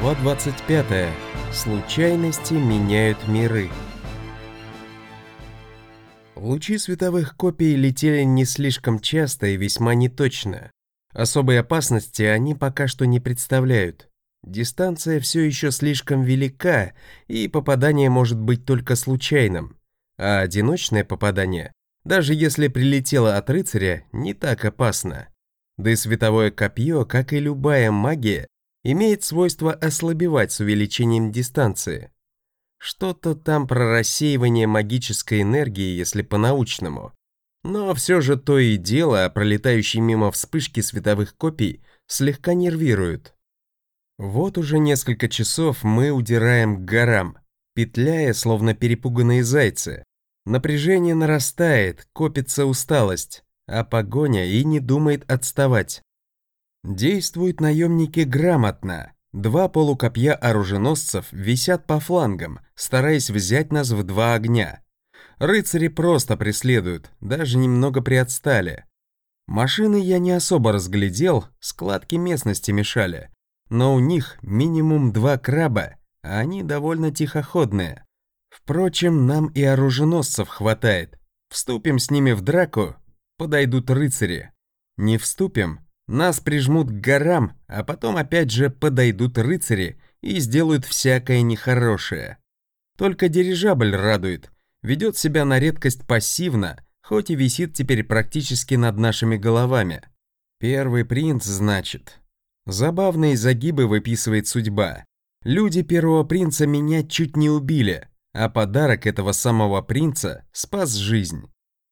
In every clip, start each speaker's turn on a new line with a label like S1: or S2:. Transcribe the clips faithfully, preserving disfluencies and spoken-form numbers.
S1: Глава двадцать пятая. Случайности меняют миры. Лучи световых копий летели не слишком часто и весьма неточно. Особой опасности они пока что не представляют. Дистанция все еще слишком велика, и попадание может быть только случайным. А одиночное попадание, даже если прилетело от рыцаря, не так опасно. Да и световое копье, как и любая магия, имеет свойство ослабевать с увеличением дистанции. Что-то там про рассеивание магической энергии, если по-научному. Но все же то и дело, пролетающие мимо вспышки световых копий, слегка нервируют. Вот уже несколько часов мы удираем к горам, петляя, словно перепуганные зайцы. Напряжение нарастает, копится усталость, а погоня и не думает отставать. Действуют наемники грамотно. Два полукопья оруженосцев висят по флангам, стараясь взять нас в два огня. Рыцари просто преследуют, даже немного приотстали. Машины я не особо разглядел, складки местности мешали. Но у них минимум два краба, а они довольно тихоходные. Впрочем, нам и оруженосцев хватает. Вступим с ними в драку, подойдут рыцари. Не вступим, нас прижмут к горам, а потом опять же подойдут рыцари и сделают всякое нехорошее. Только дирижабль радует, ведет себя на редкость пассивно, хоть и висит теперь практически над нашими головами. Первый принц, значит. Забавные загибы выписывает судьба. Люди первого принца меня чуть не убили, а подарок этого самого принца спас жизнь.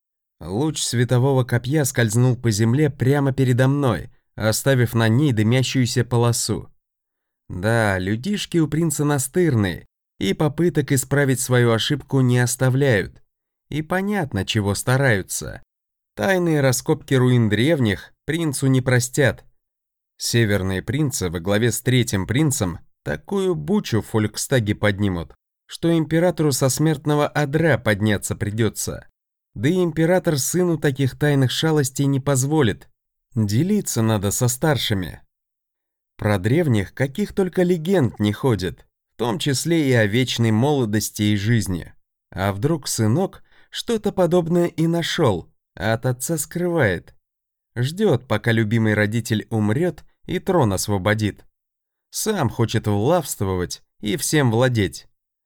S1: Луч светового копья скользнул по земле прямо передо мной, оставив на ней дымящуюся полосу. Да, людишки у принца настырные, и попыток исправить свою ошибку не оставляют. И понятно, чего стараются. Тайные раскопки руин древних принцу не простят. Северные принцы во главе с третьим принцем такую бучу в Фолькстаге поднимут, что императору со смертного одра подняться придется. Да и император сыну таких тайных шалостей не позволит. Делиться надо со старшими. Про древних каких только легенд не ходит, в том числе и о вечной молодости и жизни. А вдруг сынок что-то подобное и нашел, а от отца скрывает. Ждет, пока любимый родитель умрет и трон освободит. Сам хочет влавствовать и всем владеть.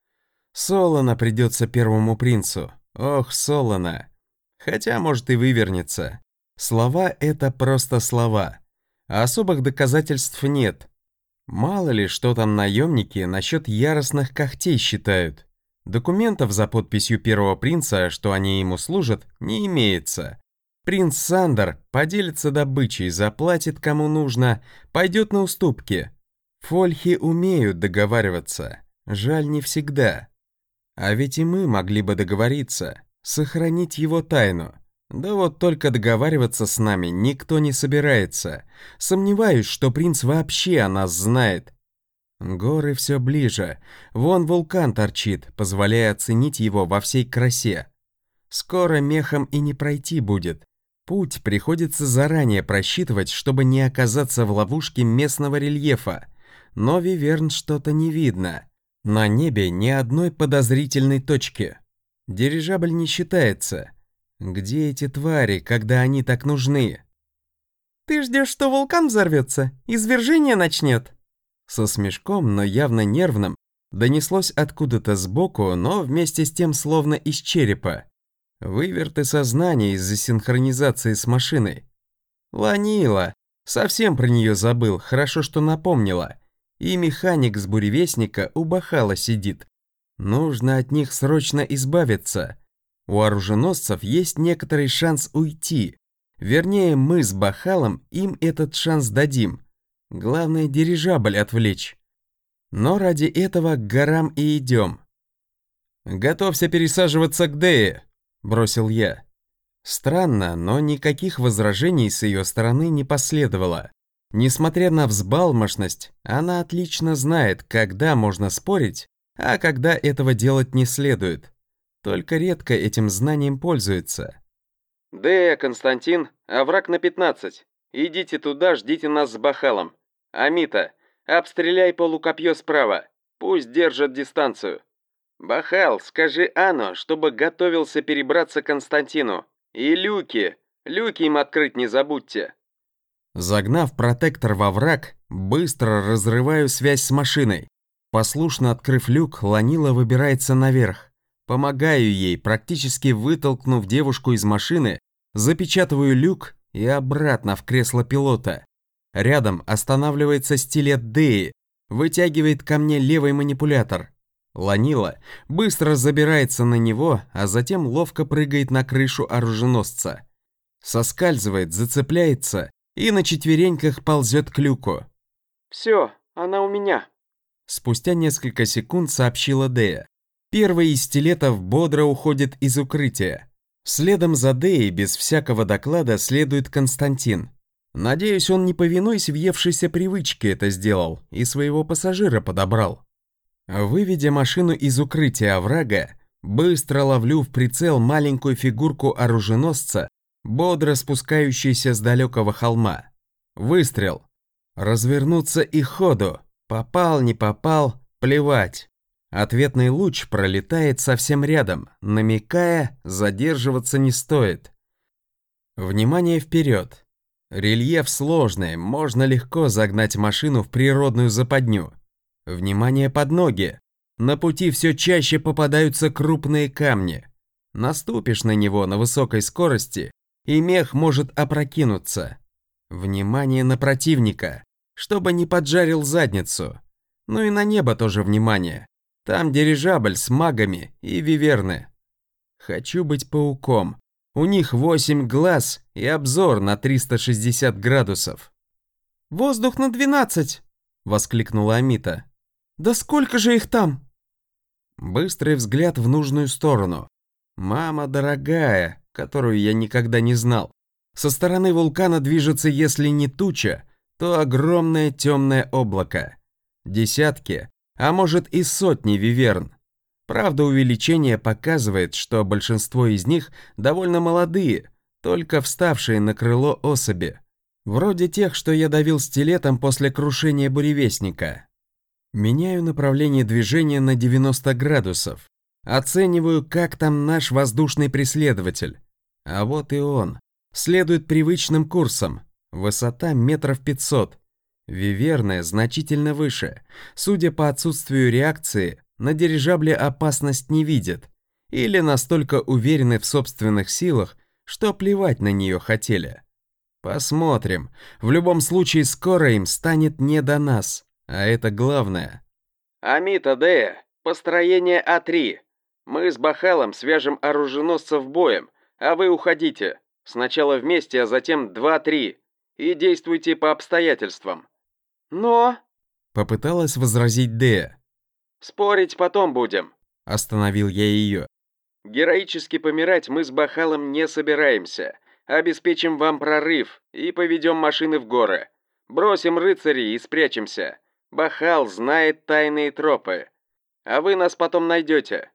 S1: Солоно придется первому принцу. Ох, солоно. Хотя, может, и вывернется. Слова — это просто слова. А особых доказательств нет. Мало ли, что там наемники насчет яростных когтей считают. Документов за подписью первого принца, что они ему служат, не имеется. Принц Сандер поделится добычей, заплатит кому нужно, пойдет на уступки. Фольхи умеют договариваться. Жаль, не всегда. А ведь и мы могли бы договориться, сохранить его тайну. Да вот только договариваться с нами никто не собирается. Сомневаюсь, что принц вообще о нас знает. Горы все ближе. Вон вулкан торчит, позволяя оценить его во всей красе. Скоро мехом и не пройти будет. Путь приходится заранее просчитывать, чтобы не оказаться в ловушке местного рельефа. Но виверн что-то не видно. На небе ни одной подозрительной точки. Дирижабль не считается. Где эти твари, когда они так нужны?
S2: «Ты ждешь, что вулкан взорвется? Извержение начнет?»
S1: Со смешком, но явно нервным, донеслось откуда-то сбоку, но вместе с тем словно из черепа. Выверты сознания из-за синхронизации с машиной. Ланила. Совсем про нее забыл, хорошо, что напомнила. И механик с буревестника у Бахала сидит. Нужно от них срочно избавиться. У оруженосцев есть некоторый шанс уйти. Вернее, мы с Бахалом им этот шанс дадим. Главное, дирижабль отвлечь. Но ради этого к горам и идем. «Готовься пересаживаться к Дее», — бросил я. Странно, но никаких возражений с ее стороны не последовало. Несмотря на взбалмошность, она отлично знает, когда можно спорить, а когда этого делать не следует. Только редко этим знанием пользуется. «Дея, Константин, овраг на пятнадцать. Идите туда, ждите нас с Бахалом. Амита, Обстреляй полукопье справа. Пусть держат дистанцию. Бахал, скажи Ано, чтобы готовился перебраться к Константину. И люки. Люки им открыть не забудьте. Загнав протектор во враг, быстро разрываю связь с машиной. Послушно открыв люк, Ланила выбирается наверх. Помогаю ей, практически вытолкнув девушку из машины, запечатываю люк и обратно в кресло пилота. Рядом останавливается стилет Деи, вытягивает ко мне левый манипулятор. Ланила быстро забирается на него, а затем ловко прыгает на крышу оруженосца. Соскальзывает, зацепляется и на четвереньках ползет к люку. «Все, она у меня», — спустя несколько секунд сообщила Дея. Первый из стилетов бодро уходит из укрытия. Следом за Деей без всякого доклада следует Константин. Надеюсь, он не повинуясь въевшейся привычке это сделал и своего пассажира подобрал. Выведя машину из укрытия оврага, быстро ловлю в прицел маленькую фигурку оруженосца, бодро спускающуюся с далекого холма. Выстрел. Развернуться и ходу. Попал, не попал, плевать. Ответный луч пролетает совсем рядом, намекая, задерживаться не стоит. Внимание вперед. Рельеф сложный, можно легко загнать машину в природную западню. Внимание под ноги. На пути все чаще попадаются крупные камни. Наступишь на него на высокой скорости, и мех может опрокинуться. Внимание на противника, чтобы не поджарил задницу. Ну и на небо тоже внимание. Там дирижабль с магами и виверны. Хочу быть пауком. У них восемь глаз и обзор на триста шестьдесят градусов.
S2: «Воздух на двенадцать!» — воскликнула Амита. «Да сколько же их там?»
S1: Быстрый взгляд в нужную сторону. Мама дорогая, которую я никогда не знал. Со стороны вулкана движется, если не туча, то огромное темное облако. Десятки, а может и сотни виверн. Правда, увеличение показывает, что большинство из них довольно молодые, только вставшие на крыло особи. Вроде тех, что я давил стилетом после крушения буревестника. Меняю направление движения на девяносто градусов. Оцениваю, как там наш воздушный преследователь. А вот и он. Следует привычным курсом. Высота метров пятьсот. Виверны значительно выше. Судя по отсутствию реакции, на дирижабле опасность не видят. Или настолько уверены в собственных силах, что плевать на нее хотели. Посмотрим. В любом случае, скоро им станет не до нас. А это главное. Амита Дея, построение А три. Мы с Бахалом свяжем оруженосцев боем, а вы уходите. Сначала вместе, а затем два-три. И действуйте по обстоятельствам. Но... Попыталась возразить Дея. Спорить потом будем. Остановил я ее. Героически помирать мы с Бахалом не собираемся. Обеспечим вам прорыв и поведем машины в горы. Бросим рыцарей и спрячемся. Бахал знает тайные тропы. А вы нас потом найдете.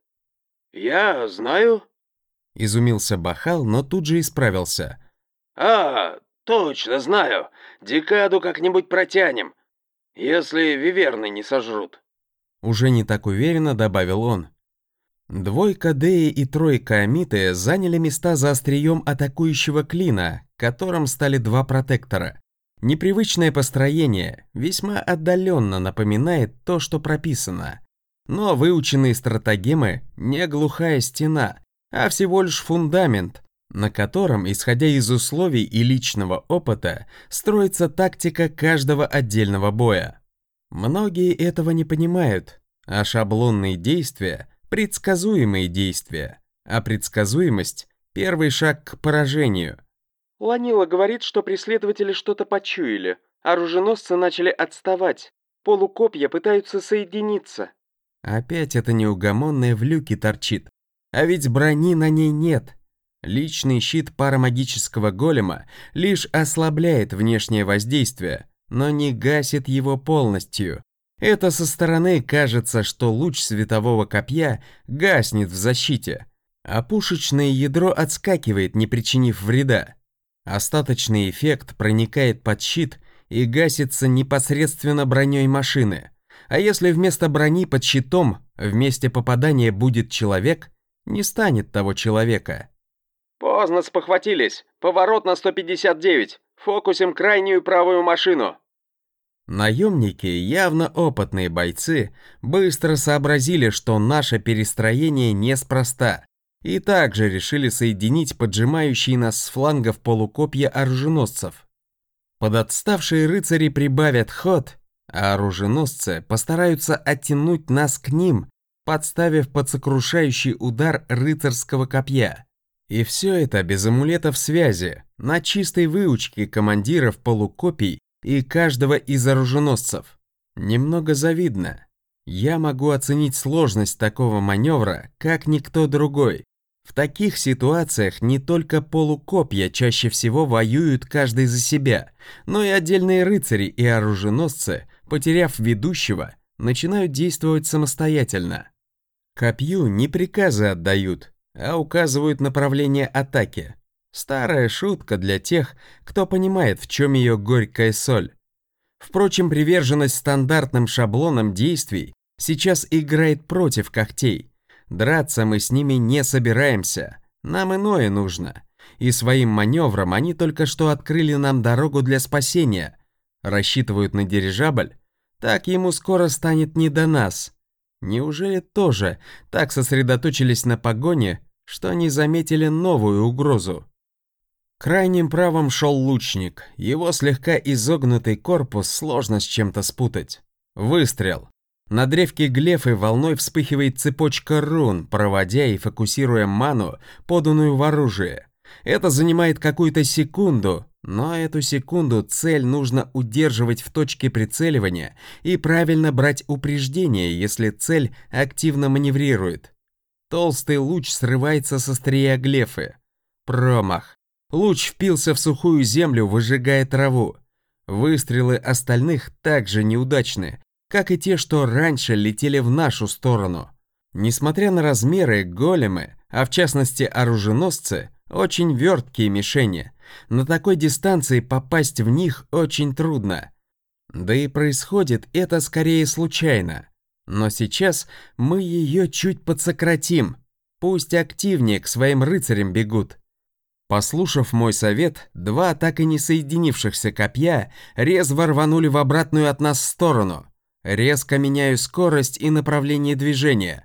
S1: Я знаю. Изумился Бахал, но тут же исправился. А, точно знаю. Декаду как-нибудь протянем. Если виверны не сожрут. Уже не так уверенно добавил он. Двойка Деи и тройка Амиты заняли места за острием атакующего клина, которым стали два протектора. Непривычное построение весьма отдаленно напоминает то, что прописано. Но выученные стратагемы не глухая стена, а всего лишь фундамент, на котором, исходя из условий и личного опыта, строится тактика каждого отдельного боя. Многие этого не понимают, а шаблонные действия – предсказуемые действия, а предсказуемость – первый шаг к поражению.
S2: Ланила говорит, что преследователи что-то почуяли. Оруженосцы начали отставать. Полукопья пытаются соединиться.
S1: Опять это неугомонное в люке торчит. А ведь брони на ней нет. Личный щит парамагического голема лишь ослабляет внешнее воздействие, но не гасит его полностью. Это со стороны кажется, что луч светового копья гаснет в защите, а пушечное ядро отскакивает, не причинив вреда. Остаточный эффект проникает под щит и гасится непосредственно броней машины. А если вместо брони под щитом в месте попадания будет человек, не станет того человека.
S2: Поздно спохватились. Поворот на сто пятьдесят девять. Фокусим крайнюю правую машину.
S1: Наемники, явно опытные бойцы, быстро сообразили, что наше перестроение неспроста, и также решили соединить поджимающие нас с флангов полукопья оруженосцев. Подотставшие рыцари прибавят ход, а оруженосцы постараются оттянуть нас к ним, подставив под сокрушающий удар рыцарского копья. И все это без амулетов связи, на чистой выучке командиров полукопий и каждого из оруженосцев. Немного завидно. Я могу оценить сложность такого маневра, как никто другой. В таких ситуациях не только полукопья чаще всего воюют каждый за себя, но и отдельные рыцари и оруженосцы, потеряв ведущего, начинают действовать самостоятельно. Копью не приказы отдают, а указывают направление атаки. Старая шутка для тех, кто понимает, в чем ее горькая соль. Впрочем, приверженность стандартным шаблонам действий сейчас играет против когтей. Драться мы с ними не собираемся, нам иное нужно. И своим маневром они только что открыли нам дорогу для спасения. Рассчитывают на дирижабль? Так ему скоро станет не до нас. Неужели тоже так сосредоточились на погоне, что не заметили новую угрозу? Крайним правым шел лучник, его слегка изогнутый корпус сложно с чем-то спутать. Выстрел. На древке глефы волной вспыхивает цепочка рун, проводя и фокусируя ману, поданную в оружие. Это занимает какую-то секунду, но эту секунду цель нужно удерживать в точке прицеливания и правильно брать упреждение, если цель активно маневрирует. Толстый луч срывается со острия глефы. Промах. Луч впился в сухую землю, выжигая траву. Выстрелы остальных также неудачны, как и те, что раньше летели в нашу сторону. Несмотря на размеры, големы, а в частности оруженосцы, очень верткие мишени. На такой дистанции попасть в них очень трудно. Да и происходит это скорее случайно. Но сейчас мы ее чуть подсократим. Пусть активнее к своим рыцарям бегут. Послушав мой совет, два так и не соединившихся копья резво рванули в обратную от нас сторону. Резко меняю скорость и направление движения.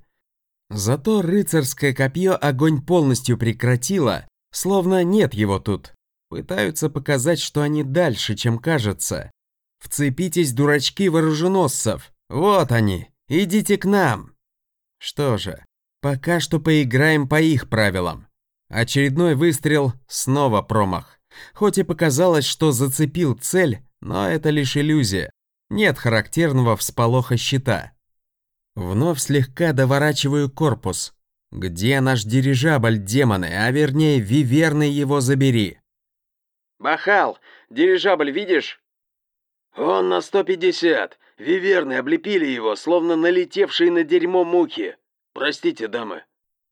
S1: Зато рыцарское копье огонь полностью прекратило, словно нет его тут. Пытаются показать, что они дальше, чем кажется. Вцепитесь, дурачки вооруженосцев. Вот они, идите к нам. Что же, пока что поиграем по их правилам. Очередной выстрел, снова промах. Хоть и показалось, что зацепил цель, но это лишь иллюзия. Нет характерного всполоха щита. Вновь слегка доворачиваю корпус. Где наш дирижабль, демоны, а вернее виверны его забери?
S2: Бахал, дирижабль видишь?
S3: Он на сто пятьдесят. Виверны облепили его, словно налетевшие на дерьмо мухи. Простите, дамы.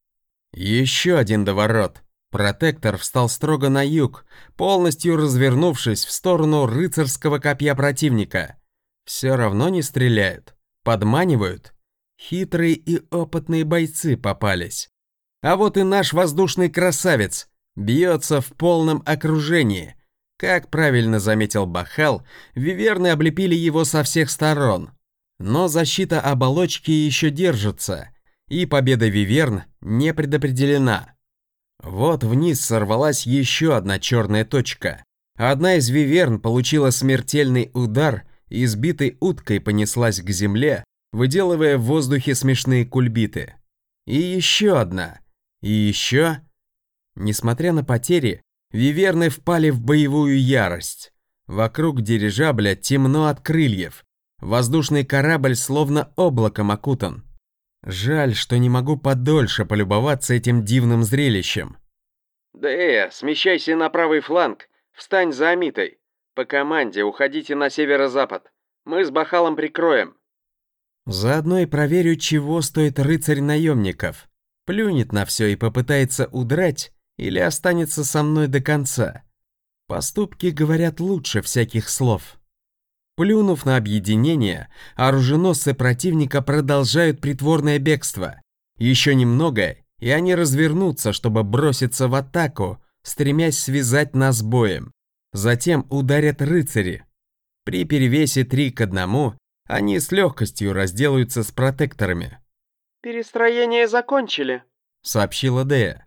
S1: Еще один доворот. Протектор встал строго на юг, полностью развернувшись в сторону рыцарского копья противника. Все равно не стреляют. Подманивают. Хитрые и опытные бойцы попались. А вот и наш воздушный красавец бьется в полном окружении. Как правильно заметил Бахал, виверны облепили его со всех сторон. Но защита оболочки еще держится, и победа виверн не предопределена. Вот вниз сорвалась еще одна черная точка. Одна из виверн получила смертельный удар и сбитой уткой понеслась к земле, выделывая в воздухе смешные кульбиты. И еще одна. И еще. Несмотря на потери, виверны впали в боевую ярость. Вокруг дирижабля темно от крыльев. Воздушный корабль словно облаком окутан. Жаль, что не могу подольше полюбоваться этим дивным зрелищем.
S2: Дэя, смещайся на правый фланг. Встань за Амитой. По команде уходите на северо-запад. Мы с Бахалом прикроем.
S1: Заодно и проверю, чего стоит рыцарь наемников. Плюнет на все и попытается удрать, или останется со мной до конца. Поступки говорят лучше всяких слов. Плюнув на объединение, оруженосцы противника продолжают притворное бегство. Еще немного, и они развернутся, чтобы броситься в атаку, стремясь связать нас боем. Затем ударят рыцари. При перевесе три к одному они с легкостью разделаются с протекторами.
S2: «Перестроение закончили»,
S1: — сообщила Дея.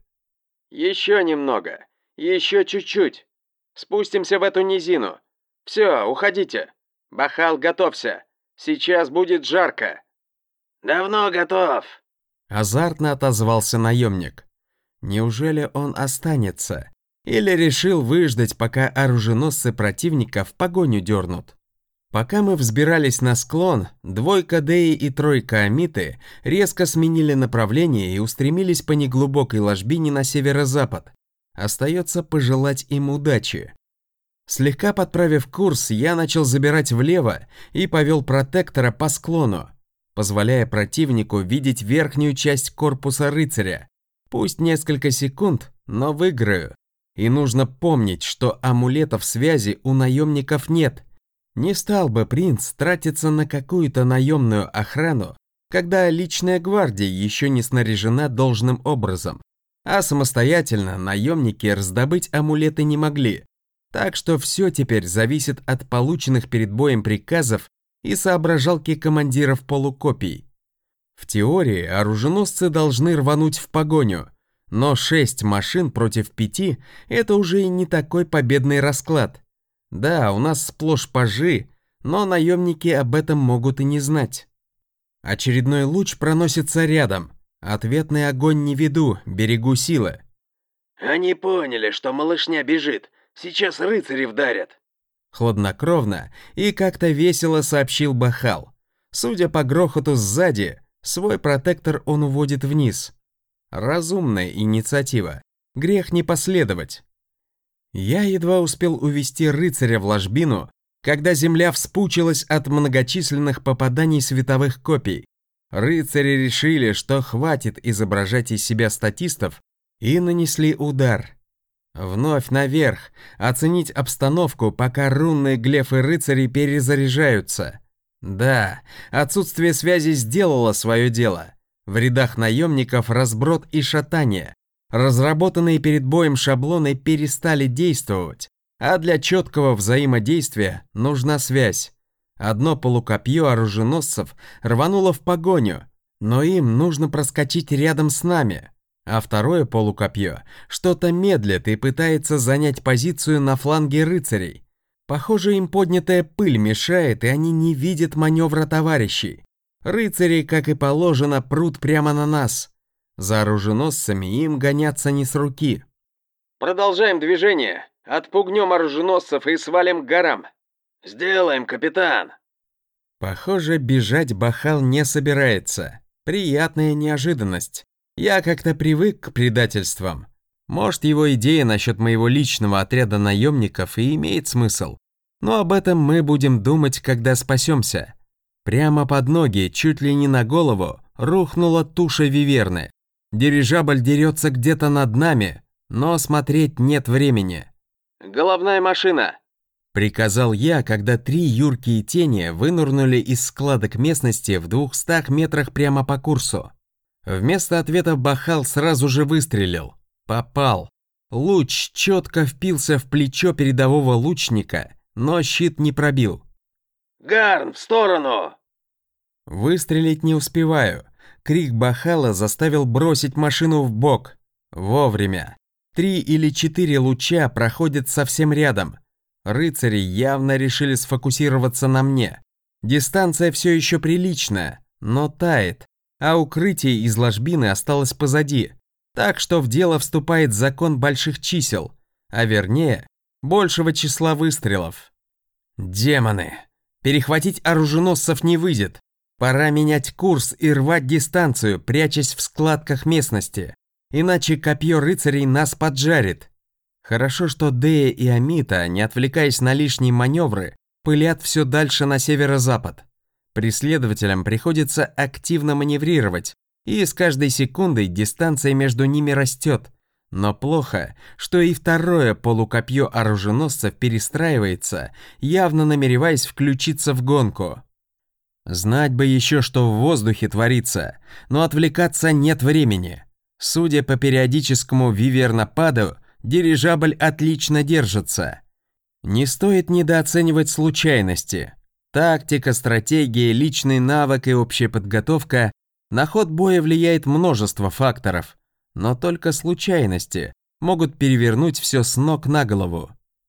S2: «Еще немного. Еще чуть-чуть. Спустимся в эту низину. Все, уходите. Бахал, готовься. Сейчас будет жарко».
S3: «Давно готов»,
S1: — азартно отозвался наемник. Неужели он останется? Или решил выждать, пока оруженосцы противника в погоню дернут? Пока мы взбирались на склон, двойка Деи и тройка Амиты резко сменили направление и устремились по неглубокой ложбине на северо-запад. Остается пожелать им удачи. Слегка подправив курс, я начал забирать влево и повел протектора по склону, позволяя противнику видеть верхнюю часть корпуса рыцаря. Пусть несколько секунд, но выиграю. И нужно помнить, что амулетов связи у наемников нет. Не стал бы принц тратиться на какую-то наемную охрану, когда личная гвардия еще не снаряжена должным образом. А самостоятельно наемники раздобыть амулеты не могли. Так что все теперь зависит от полученных перед боем приказов и соображалки командиров полукопий. В теории оруженосцы должны рвануть в погоню, но шесть машин против пяти – это уже и не такой победный расклад. Да, у нас сплошь пажи, но наемники об этом могут и не знать. Очередной луч проносится рядом. Ответный огонь не веду, берегу силы.
S3: «Они поняли, что малышня бежит. Сейчас рыцари вдарят».
S1: Хладнокровно и как-то весело сообщил Бахал. Судя по грохоту сзади, свой протектор он уводит вниз. Разумная инициатива. Грех не последовать. Я едва успел увести рыцаря в ложбину, когда земля вспучилась от многочисленных попаданий световых копий. Рыцари решили, что хватит изображать из себя статистов, и нанесли удар. Вновь наверх, оценить обстановку, пока рунные глефы рыцарей перезаряжаются. Да, отсутствие связи сделало свое дело. В рядах наемников разброд и шатание. Разработанные перед боем шаблоны перестали действовать, а для четкого взаимодействия нужна связь. Одно полукопье оруженосцев рвануло в погоню, но им нужно проскочить рядом с нами, а второе полукопье что-то медлит и пытается занять позицию на фланге рыцарей. Похоже, им поднятая пыль мешает, и они не видят маневра товарищей. Рыцари, как и положено, прут прямо на нас. За оруженосцами им гоняться не с руки.
S2: «Продолжаем движение. Отпугнем оруженосцев и свалим к горам».
S3: «Сделаем, капитан».
S1: Похоже, бежать Бахал не собирается. Приятная неожиданность. Я как-то привык к предательствам. Может, его идея насчет моего личного отряда наемников и имеет смысл. Но об этом мы будем думать, когда спасемся. Прямо под ноги, чуть ли не на голову, рухнула туша виверны. Дирижабль дерется где-то над нами, но смотреть нет времени.
S2: «Головная машина!»
S1: — приказал я, когда три юркие тени вынырнули из складок местности в двухстах метрах прямо по курсу. Вместо ответа Бахал сразу же выстрелил. Попал. Луч четко впился в плечо передового лучника, но щит не пробил.
S3: «Гарн, в сторону!»
S1: Выстрелить не успеваю. Крик Бахала заставил бросить машину в бок. Вовремя. Три или четыре луча проходят совсем рядом. Рыцари явно решили сфокусироваться на мне. Дистанция все еще приличная, но тает, а укрытие из ложбины осталось позади. Так что в дело вступает закон больших чисел, а вернее, большего числа выстрелов. Демоны! Перехватить оруженосцев не выйдет. Пора менять курс и рвать дистанцию, прячась в складках местности. Иначе копье рыцарей нас поджарит. Хорошо, что Дея и Амита, не отвлекаясь на лишние маневры, пылят все дальше на северо-запад. Преследователям приходится активно маневрировать, и с каждой секундой дистанция между ними растет. Но плохо, что и второе полукопье оруженосцев перестраивается, явно намереваясь включиться в гонку. Знать бы еще, что в воздухе творится, но отвлекаться нет времени. Судя по периодическому вивернопаду, дирижабль отлично держится. Не стоит недооценивать случайности. Тактика, стратегия, личный навык и общая подготовка – на ход боя влияет множество факторов, но только случайности могут перевернуть все с ног на голову.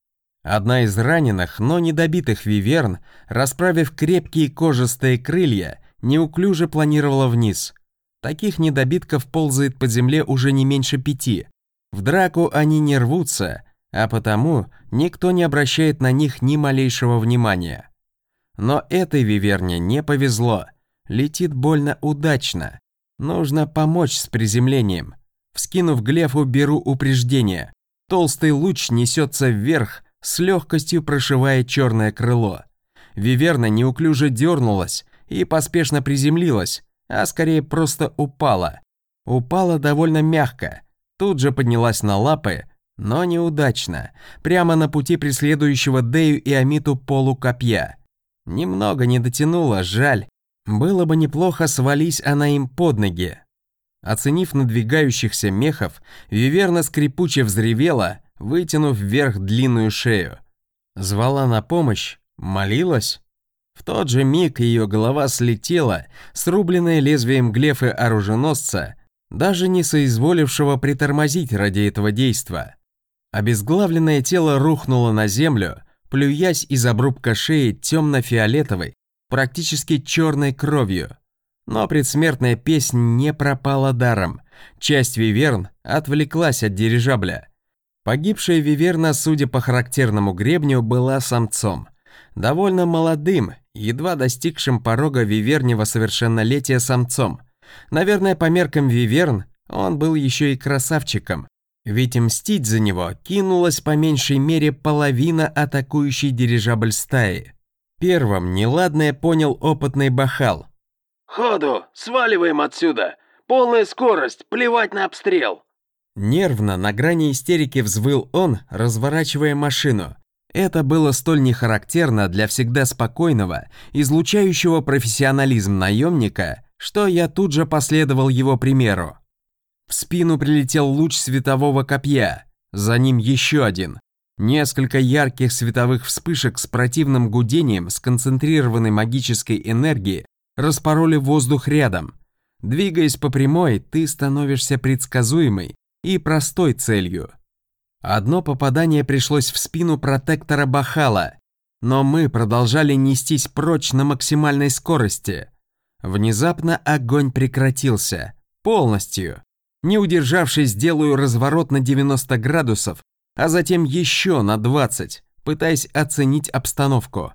S1: Одна из раненых, но недобитых виверн, расправив крепкие кожистые крылья, неуклюже планировала вниз. Таких недобитков ползает по земле уже не меньше пяти. В драку они не рвутся, а потому никто не обращает на них ни малейшего внимания. Но этой виверне не повезло. Летит больно удачно. Нужно помочь с приземлением. Вскинув глефу, беру упреждение. Толстый луч несется вверх, с легкостью прошивая черное крыло. Виверна неуклюже дернулась и поспешно приземлилась, а скорее просто упала. Упала довольно мягко, тут же поднялась на лапы, но неудачно, прямо на пути преследующего Дею и Амиту полукопья. Немного не дотянула, жаль. Было бы неплохо, свались она им под ноги. Оценив надвигающихся мехов, виверна скрипуче взревела, вытянув вверх длинную шею. Звала на помощь, молилась. В тот же миг ее голова слетела, срубленная лезвием глефы оруженосца, даже не соизволившего притормозить ради этого действа. Обезглавленное тело рухнуло на землю, плюясь из обрубка шеи темно-фиолетовой, практически черной кровью. Но предсмертная песнь не пропала даром. Часть виверн отвлеклась от дирижабля. Погибшая виверна, судя по характерному гребню, была самцом. Довольно молодым, едва достигшим порога вивернего совершеннолетия самцом. Наверное, по меркам виверн он был еще и красавчиком. Ведь мстить за него кинулась по меньшей мере половина атакующей дирижабль стаи. Первым неладное понял опытный бахал.
S3: «Ходу! Сваливаем отсюда! Полная скорость! Плевать на обстрел!»
S1: Нервно, на грани истерики взвыл он, разворачивая машину. Это было столь нехарактерно для всегда спокойного, излучающего профессионализм наемника, что я тут же последовал его примеру. В спину прилетел луч светового копья, за ним еще один. Несколько ярких световых вспышек с противным гудением сконцентрированной магической энергии распороли воздух рядом. Двигаясь по прямой, ты становишься предсказуемой и простой целью. Одно попадание пришлось в спину протектора Бахала, но мы продолжали нестись прочь на максимальной скорости. Внезапно огонь прекратился. Полностью. Не удержавшись, делаю разворот на девяносто градусов, а затем еще на двадцать, пытаясь оценить обстановку.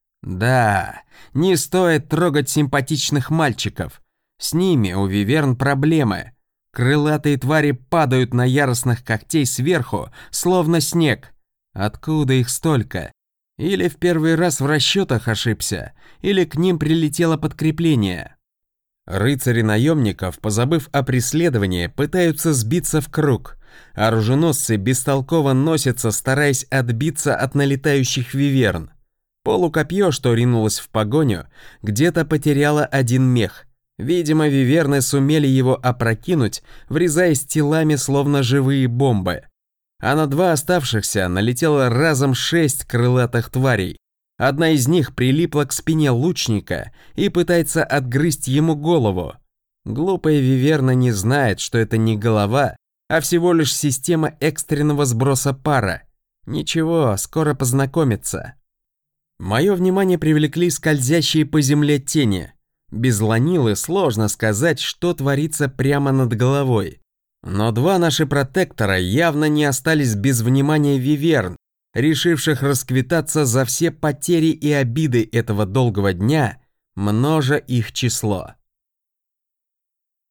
S1: Да, не стоит трогать симпатичных мальчиков. С ними у виверн проблемы. Крылатые твари падают на яростных когтей сверху, словно снег. Откуда их столько? Или в первый раз в расчетах ошибся, или к ним прилетело подкрепление. Рыцари наемников, позабыв о преследовании, пытаются сбиться в круг. Оруженосцы бестолково носятся, стараясь отбиться от налетающих виверн. Полукопье, что ринулось в погоню, где-то потеряло один мех. Видимо, виверны сумели его опрокинуть, врезаясь телами, словно живые бомбы. А на два оставшихся налетело разом шесть крылатых тварей. Одна из них прилипла к спине лучника и пытается отгрызть ему голову. Глупая виверна не знает, что это не голова, а всего лишь система экстренного сброса пара. Ничего, скоро познакомится. Мое внимание привлекли скользящие по земле тени. Без ланилы сложно сказать, что творится прямо над головой. Но два наши протектора явно не остались без внимания виверн, решивших расквитаться за все потери и обиды этого долгого дня, множа их число.